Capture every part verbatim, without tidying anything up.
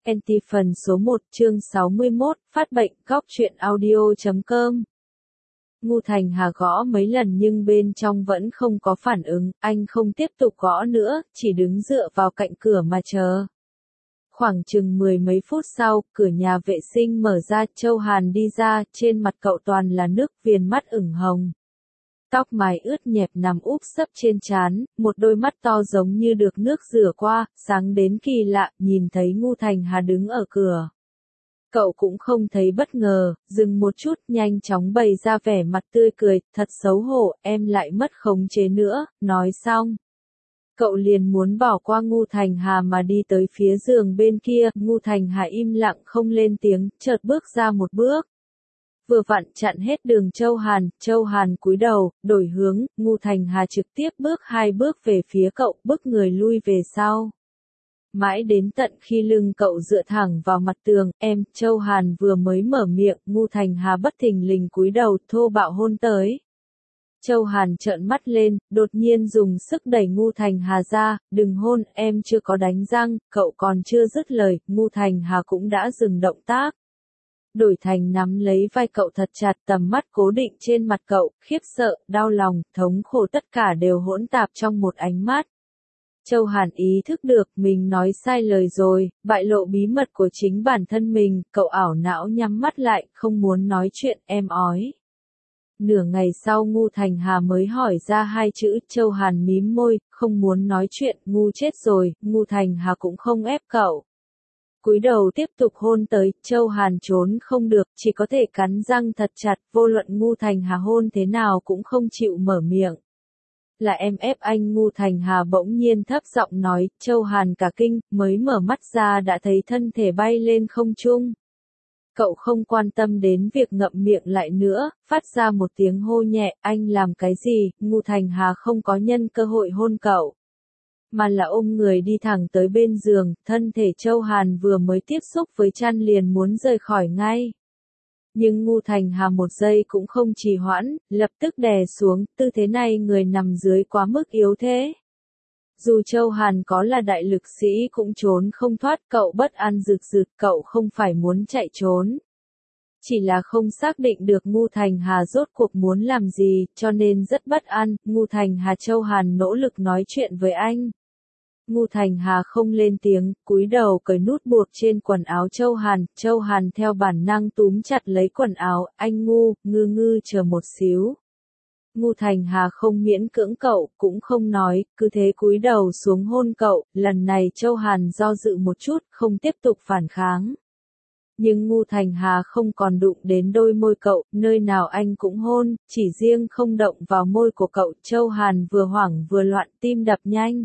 en tê phần số một chương sáu mươi mốt, phát bệnh, góc truyện audio chấm com. Ngu Thành Hà gõ mấy lần nhưng bên trong vẫn không có phản ứng, anh không tiếp tục gõ nữa, chỉ đứng dựa vào cạnh cửa mà chờ. Khoảng chừng mười mấy phút sau, cửa nhà vệ sinh mở ra, Châu Hàn đi ra, trên mặt cậu toàn là nước, viền mắt ửng hồng. Tóc mái ướt nhẹp nằm úp sấp trên trán, một đôi mắt to giống như được nước rửa qua, sáng đến kỳ lạ, nhìn thấy Ngu Thành Hà đứng ở cửa. Cậu cũng không thấy bất ngờ, dừng một chút, nhanh chóng bày ra vẻ mặt tươi cười, thật xấu hổ, em lại mất khống chế nữa, nói xong. Cậu liền muốn bỏ qua Ngu Thành Hà mà đi tới phía giường bên kia, Ngu Thành Hà im lặng không lên tiếng, chợt bước ra một bước. Vừa vặn chặn hết đường Châu Hàn, Châu Hàn cúi đầu, đổi hướng, Ngu Thành Hà trực tiếp bước hai bước về phía cậu, bước người lui về sau. Mãi đến tận khi lưng cậu dựa thẳng vào mặt tường, em, Châu Hàn vừa mới mở miệng, Ngu Thành Hà bất thình lình cúi đầu, thô bạo hôn tới. Châu Hàn trợn mắt lên, đột nhiên dùng sức đẩy Ngu Thành Hà ra, đừng hôn, em chưa có đánh răng, cậu còn chưa dứt lời, Ngu Thành Hà cũng đã dừng động tác. Đổi thành nắm lấy vai cậu thật chặt, tầm mắt cố định trên mặt cậu, khiếp sợ, đau lòng, thống khổ tất cả đều hỗn tạp trong một ánh mắt. Châu Hàn ý thức được mình nói sai lời rồi, bại lộ bí mật của chính bản thân mình, cậu ảo não nhắm mắt lại, không muốn nói chuyện, em ói. Nửa ngày sau Ngu Thành Hà mới hỏi ra hai chữ, Châu Hàn mím môi, không muốn nói chuyện, ngu chết rồi, Ngu Thành Hà cũng không ép cậu. Cúi đầu tiếp tục hôn tới, Châu Hàn trốn không được, chỉ có thể cắn răng thật chặt, vô luận Ngu Thành Hà hôn thế nào cũng không chịu mở miệng. Là em ép anh, Ngu Thành Hà bỗng nhiên thấp giọng nói, Châu Hàn cả kinh, mới mở mắt ra đã thấy thân thể bay lên không trung. Cậu không quan tâm đến việc ngậm miệng lại nữa, phát ra một tiếng hô nhẹ, anh làm cái gì, Ngu Thành Hà không có nhân cơ hội hôn cậu. Mà là ôm người đi thẳng tới bên giường, thân thể Châu Hàn vừa mới tiếp xúc với chăn liền muốn rời khỏi ngay. Nhưng Ngu Thành Hà một giây cũng không trì hoãn, lập tức đè xuống, tư thế này người nằm dưới quá mức yếu thế. Dù Châu Hàn có là đại lực sĩ cũng trốn không thoát, cậu bất an rực rực, cậu không phải muốn chạy trốn. Chỉ là không xác định được Ngu Thành Hà rốt cuộc muốn làm gì, cho nên rất bất an, Ngu Thành Hà Châu Hàn nỗ lực nói chuyện với anh. Ngu Thành Hà không lên tiếng, cúi đầu cởi nút buộc trên quần áo Châu Hàn, Châu Hàn theo bản năng túm chặt lấy quần áo, anh Ngu, ngư ngư chờ một xíu. Ngu Thành Hà không miễn cưỡng cậu, cũng không nói, cứ thế cúi đầu xuống hôn cậu, lần này Châu Hàn do dự một chút, không tiếp tục phản kháng. Nhưng Ngu Thành Hà không còn đụng đến đôi môi cậu, nơi nào anh cũng hôn, chỉ riêng không động vào môi của cậu, Châu Hàn vừa hoảng vừa loạn, tim đập nhanh.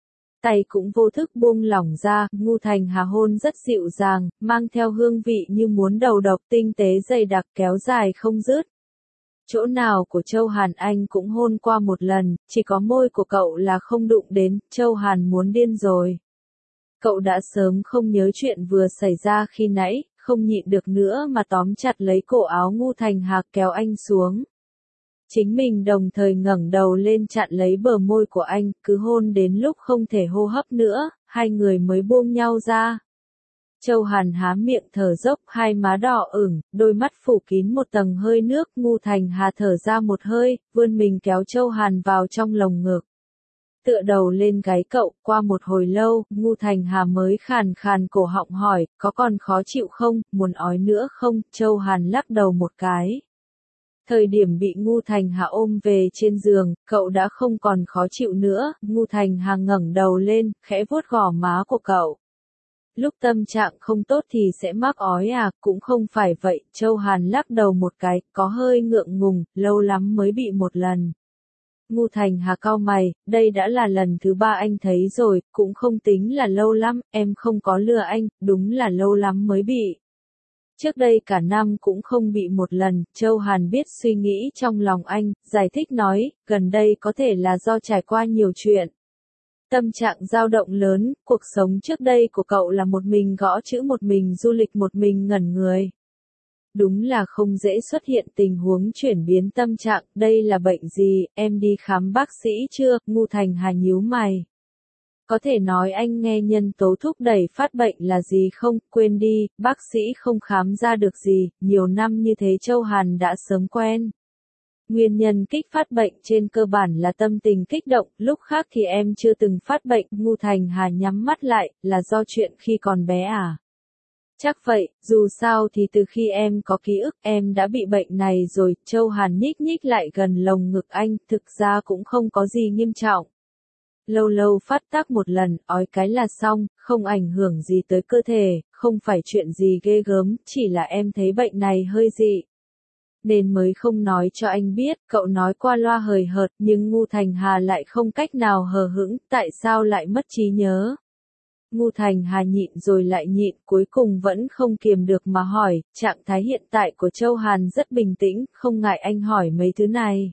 Tay cũng vô thức buông lỏng ra, Ngu Thành Hà hôn rất dịu dàng, mang theo hương vị như muốn đầu độc, tinh tế dày đặc kéo dài không dứt. Chỗ nào của Châu Hàn anh cũng hôn qua một lần, chỉ có môi của cậu là không đụng đến, Châu Hàn muốn điên rồi. Cậu đã sớm không nhớ chuyện vừa xảy ra khi nãy, không nhịn được nữa mà tóm chặt lấy cổ áo Ngu Thành Hà kéo anh xuống. Chính mình đồng thời ngẩng đầu lên chặn lấy bờ môi của anh, cứ hôn đến lúc không thể hô hấp nữa, hai người mới buông nhau ra. Châu Hàn há miệng thở dốc, hai má đỏ ửng, đôi mắt phủ kín một tầng hơi nước, Ngu Thành Hà thở ra một hơi, vươn mình kéo Châu Hàn vào trong lồng ngực. Tựa đầu lên gáy cậu, qua một hồi lâu, Ngu Thành Hà mới khàn khàn cổ họng hỏi, có còn khó chịu không, muốn ói nữa không, Châu Hàn lắc đầu một cái. Thời điểm bị Ngu Thành Hà ôm về trên giường, cậu đã không còn khó chịu nữa, Ngu Thành Hà ngẩng đầu lên, khẽ vuốt gò má của cậu. Lúc tâm trạng không tốt thì sẽ mắc ói à, cũng không phải vậy, Châu Hàn lắc đầu một cái, có hơi ngượng ngùng, lâu lắm mới bị một lần. Ngu Thành Hà cau mày, đây đã là lần thứ ba anh thấy rồi, cũng không tính là lâu lắm, em không có lừa anh, đúng là lâu lắm mới bị. Trước đây cả năm cũng không bị một lần, Châu Hàn biết suy nghĩ trong lòng anh, giải thích nói, gần đây có thể là do trải qua nhiều chuyện. Tâm trạng dao động lớn, cuộc sống trước đây của cậu là một mình gõ chữ, một mình du lịch, một mình ngẩn người. Đúng là không dễ xuất hiện tình huống chuyển biến tâm trạng, đây là bệnh gì, em đi khám bác sĩ chưa, Ngu Thành Hà nhíu mày. Có thể nói anh nghe nhân tố thúc đẩy phát bệnh là gì không? Quên đi, bác sĩ không khám ra được gì, nhiều năm như thế Châu Hàn đã sớm quen. Nguyên nhân kích phát bệnh trên cơ bản là tâm tình kích động, lúc khác thì em chưa từng phát bệnh, Ngô Thành Hà nhắm mắt lại, là do chuyện khi còn bé à? Chắc vậy, dù sao thì từ khi em có ký ức em đã bị bệnh này rồi, Châu Hàn nhích nhích lại gần lồng ngực anh, thực ra cũng không có gì nghiêm trọng. Lâu lâu phát tác một lần, ói cái là xong, không ảnh hưởng gì tới cơ thể, không phải chuyện gì ghê gớm, chỉ là em thấy bệnh này hơi dị. Nên mới không nói cho anh biết, cậu nói qua loa hời hợt, nhưng Ngô Thành Hà lại không cách nào hờ hững, tại sao lại mất trí nhớ? Ngô Thành Hà nhịn rồi lại nhịn, cuối cùng vẫn không kiềm được mà hỏi, trạng thái hiện tại của Châu Hàn rất bình tĩnh, không ngại anh hỏi mấy thứ này.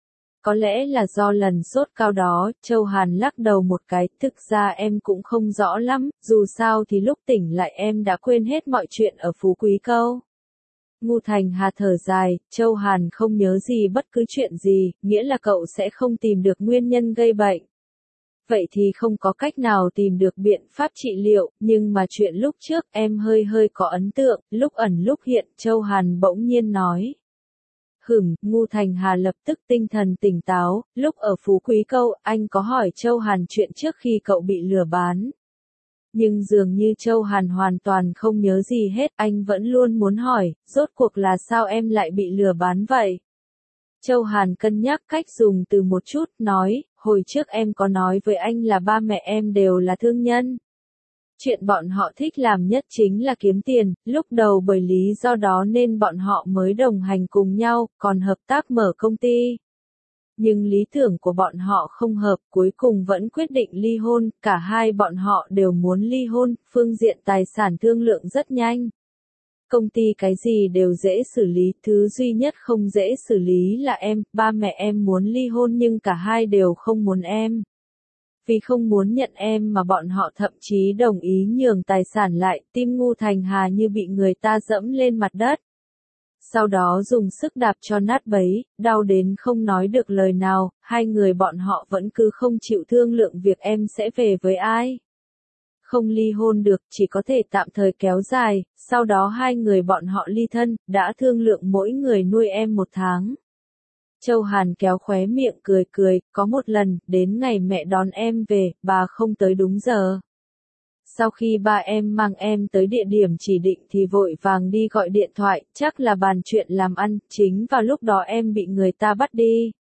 Có lẽ là do lần sốt cao đó, Châu Hàn lắc đầu một cái, thực ra em cũng không rõ lắm, dù sao thì lúc tỉnh lại em đã quên hết mọi chuyện ở Phú Quý Câu. Ngô Thành Hà thở dài, Châu Hàn không nhớ gì bất cứ chuyện gì, nghĩa là cậu sẽ không tìm được nguyên nhân gây bệnh. Vậy thì không có cách nào tìm được biện pháp trị liệu, nhưng mà chuyện lúc trước em hơi hơi có ấn tượng, lúc ẩn lúc hiện, Châu Hàn bỗng nhiên nói. Hửm, Ngô Thành Hà lập tức tinh thần tỉnh táo, lúc ở Phú Quý Câu, anh có hỏi Châu Hàn chuyện trước khi cậu bị lừa bán. Nhưng dường như Châu Hàn hoàn toàn không nhớ gì hết, anh vẫn luôn muốn hỏi, rốt cuộc là sao em lại bị lừa bán vậy? Châu Hàn cân nhắc cách dùng từ một chút, nói, hồi trước em có nói với anh là ba mẹ em đều là thương nhân. Chuyện bọn họ thích làm nhất chính là kiếm tiền, lúc đầu bởi lý do đó nên bọn họ mới đồng hành cùng nhau, còn hợp tác mở công ty. Nhưng lý tưởng của bọn họ không hợp, cuối cùng vẫn quyết định ly hôn, cả hai bọn họ đều muốn ly hôn, phương diện tài sản thương lượng rất nhanh. Công ty cái gì đều dễ xử lý, thứ duy nhất không dễ xử lý là em, ba mẹ em muốn ly hôn nhưng cả hai đều không muốn em. Vì không muốn nhận em mà bọn họ thậm chí đồng ý nhường tài sản lại, tim Ngô Thành Hà như bị người ta dẫm lên mặt đất. Sau đó dùng sức đạp cho nát bấy, đau đến không nói được lời nào, hai người bọn họ vẫn cứ không chịu thương lượng việc em sẽ về với ai. Không ly hôn được, chỉ có thể tạm thời kéo dài, sau đó hai người bọn họ ly thân, đã thương lượng mỗi người nuôi em một tháng. Châu Hàn kéo khóe miệng cười cười, có một lần, đến ngày mẹ đón em về, bà không tới đúng giờ. Sau khi ba em mang em tới địa điểm chỉ định thì vội vàng đi gọi điện thoại, chắc là bàn chuyện làm ăn, chính vào lúc đó em bị người ta bắt đi.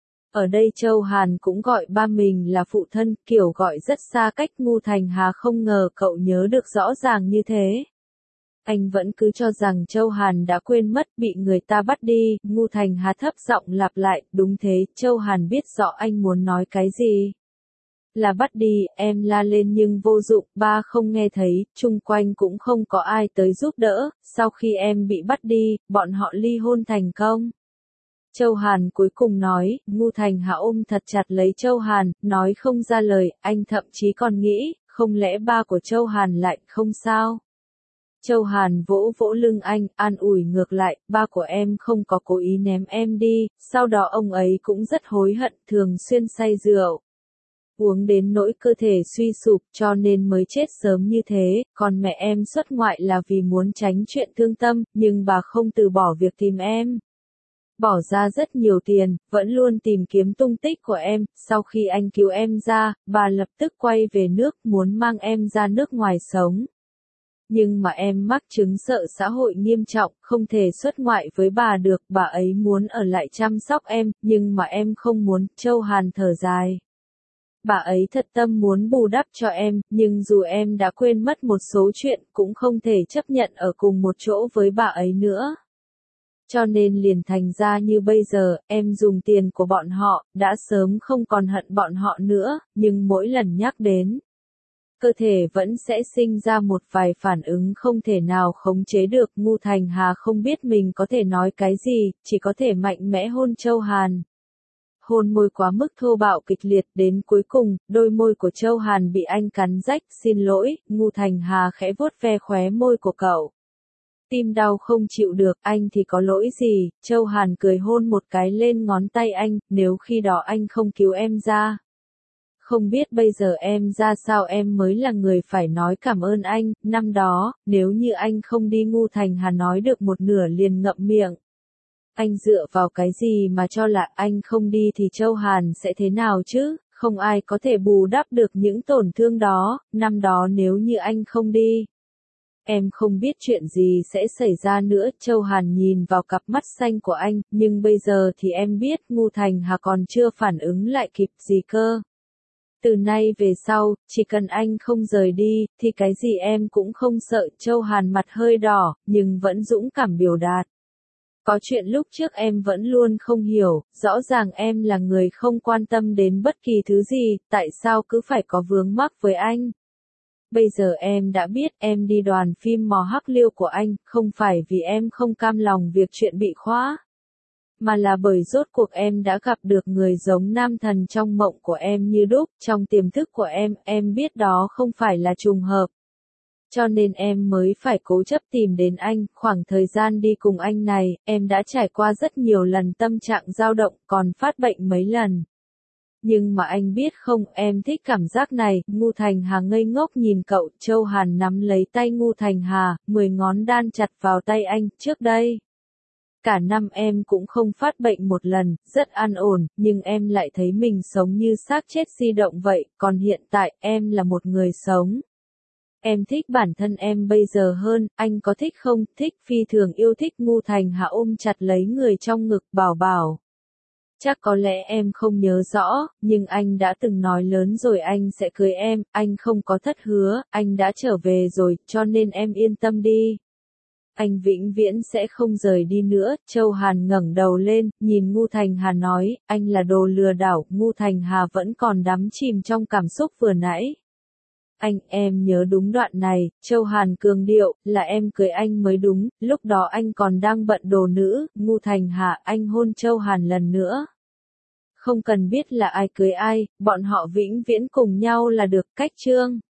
Ở đây Châu Hàn cũng gọi ba mình là phụ thân, kiểu gọi rất xa cách. Ngô Thành Hà không ngờ cậu nhớ được rõ ràng như thế. Anh vẫn cứ cho rằng Châu Hàn đã quên mất, bị người ta bắt đi. Ngô Thành Hà thấp giọng lặp lại, đúng thế, Châu Hàn biết rõ anh muốn nói cái gì. Là bắt đi, em la lên nhưng vô dụng, ba không nghe thấy, chung quanh cũng không có ai tới giúp đỡ, sau khi em bị bắt đi, bọn họ ly hôn thành công. Châu Hàn cuối cùng nói, Ngô Thành Hà ôm thật chặt lấy Châu Hàn, nói không ra lời, anh thậm chí còn nghĩ, không lẽ ba của Châu Hàn lại không sao? Châu Hàn vỗ vỗ lưng anh, an ủi ngược lại, ba của em không có cố ý ném em đi, sau đó ông ấy cũng rất hối hận, thường xuyên say rượu. Uống đến nỗi cơ thể suy sụp cho nên mới chết sớm như thế, còn mẹ em xuất ngoại là vì muốn tránh chuyện thương tâm, nhưng bà không từ bỏ việc tìm em. Bỏ ra rất nhiều tiền, vẫn luôn tìm kiếm tung tích của em, sau khi anh cứu em ra, bà lập tức quay về nước muốn mang em ra nước ngoài sống. Nhưng mà em mắc chứng sợ xã hội nghiêm trọng, không thể xuất ngoại với bà được, bà ấy muốn ở lại chăm sóc em, nhưng mà em không muốn. Châu Hàn thở dài. Bà ấy thật tâm muốn bù đắp cho em, nhưng dù em đã quên mất một số chuyện, cũng không thể chấp nhận ở cùng một chỗ với bà ấy nữa. Cho nên liền thành ra như bây giờ, em dùng tiền của bọn họ, đã sớm không còn hận bọn họ nữa, nhưng mỗi lần nhắc đến, cơ thể vẫn sẽ sinh ra một vài phản ứng không thể nào khống chế được. Ngô Thành Hà không biết mình có thể nói cái gì, chỉ có thể mạnh mẽ hôn Châu Hàn. Hôn môi quá mức thô bạo kịch liệt, đến cuối cùng, đôi môi của Châu Hàn bị anh cắn rách, xin lỗi. Ngô Thành Hà khẽ vuốt ve khóe môi của cậu. Tim đau không chịu được, anh thì có lỗi gì? Châu Hàn cười hôn một cái lên ngón tay anh, nếu khi đó anh không cứu em ra. không biết bây giờ em ra sao em mới là người phải nói cảm ơn anh, năm đó, nếu như anh không đi Ngu Thành Hà nói được một nửa liền ngậm miệng. Anh dựa vào cái gì mà cho là anh không đi thì Châu Hàn sẽ thế nào chứ, không ai có thể bù đắp được những tổn thương đó, năm đó nếu như anh không đi. Em không biết chuyện gì sẽ xảy ra nữa, Châu Hàn nhìn vào cặp mắt xanh của anh, nhưng bây giờ thì em biết Ngu Thành Hà còn chưa phản ứng lại kịp gì cơ. Từ nay về sau, chỉ cần anh không rời đi, thì cái gì em cũng không sợ, Châu Hàn mặt hơi đỏ, nhưng vẫn dũng cảm biểu đạt. Có chuyện lúc trước em vẫn luôn không hiểu, rõ ràng em là người không quan tâm đến bất kỳ thứ gì, tại sao cứ phải có vướng mắc với anh. Bây giờ em đã biết em đi đoàn phim Mò Hắc Liêu của anh, không phải vì em không cam lòng việc chuyện bị khóa. Mà là bởi rốt cuộc em đã gặp được người giống nam thần trong mộng của em như đúc, trong tiềm thức của em, em biết đó không phải là trùng hợp. Cho nên em mới phải cố chấp tìm đến anh, khoảng thời gian đi cùng anh này, em đã trải qua rất nhiều lần tâm trạng dao động, còn phát bệnh mấy lần. Nhưng mà anh biết không, em thích cảm giác này, Ngu Thành Hà ngây ngốc nhìn cậu, Châu Hàn nắm lấy tay Ngu Thành Hà, mười ngón đan chặt vào tay anh, trước đây. Cả năm em cũng không phát bệnh một lần, rất an ổn, nhưng em lại thấy mình sống như xác chết di động vậy, còn hiện tại, em là một người sống. Em thích bản thân em bây giờ hơn, anh có thích không? Thích, phi thường yêu thích. Ngu Thành Hà ôm chặt lấy người trong ngực, bảo bảo. Chắc có lẽ em không nhớ rõ, nhưng anh đã từng nói lớn rồi anh sẽ cưới em, anh không có thất hứa, anh đã trở về rồi, cho nên em yên tâm đi. Anh vĩnh viễn sẽ không rời đi nữa, Châu Hàn ngẩng đầu lên, nhìn Ngu Thành Hà nói, anh là đồ lừa đảo, Ngu Thành Hà vẫn còn đắm chìm trong cảm xúc vừa nãy. Anh, em nhớ đúng đoạn này, Châu Hàn cường điệu, là em cưới anh mới đúng, lúc đó anh còn đang bận đồ nữ, Ngu Thành Hà, anh hôn Châu Hàn lần nữa. Không cần biết là ai cưới ai, bọn họ vĩnh viễn cùng nhau là được, cách chương.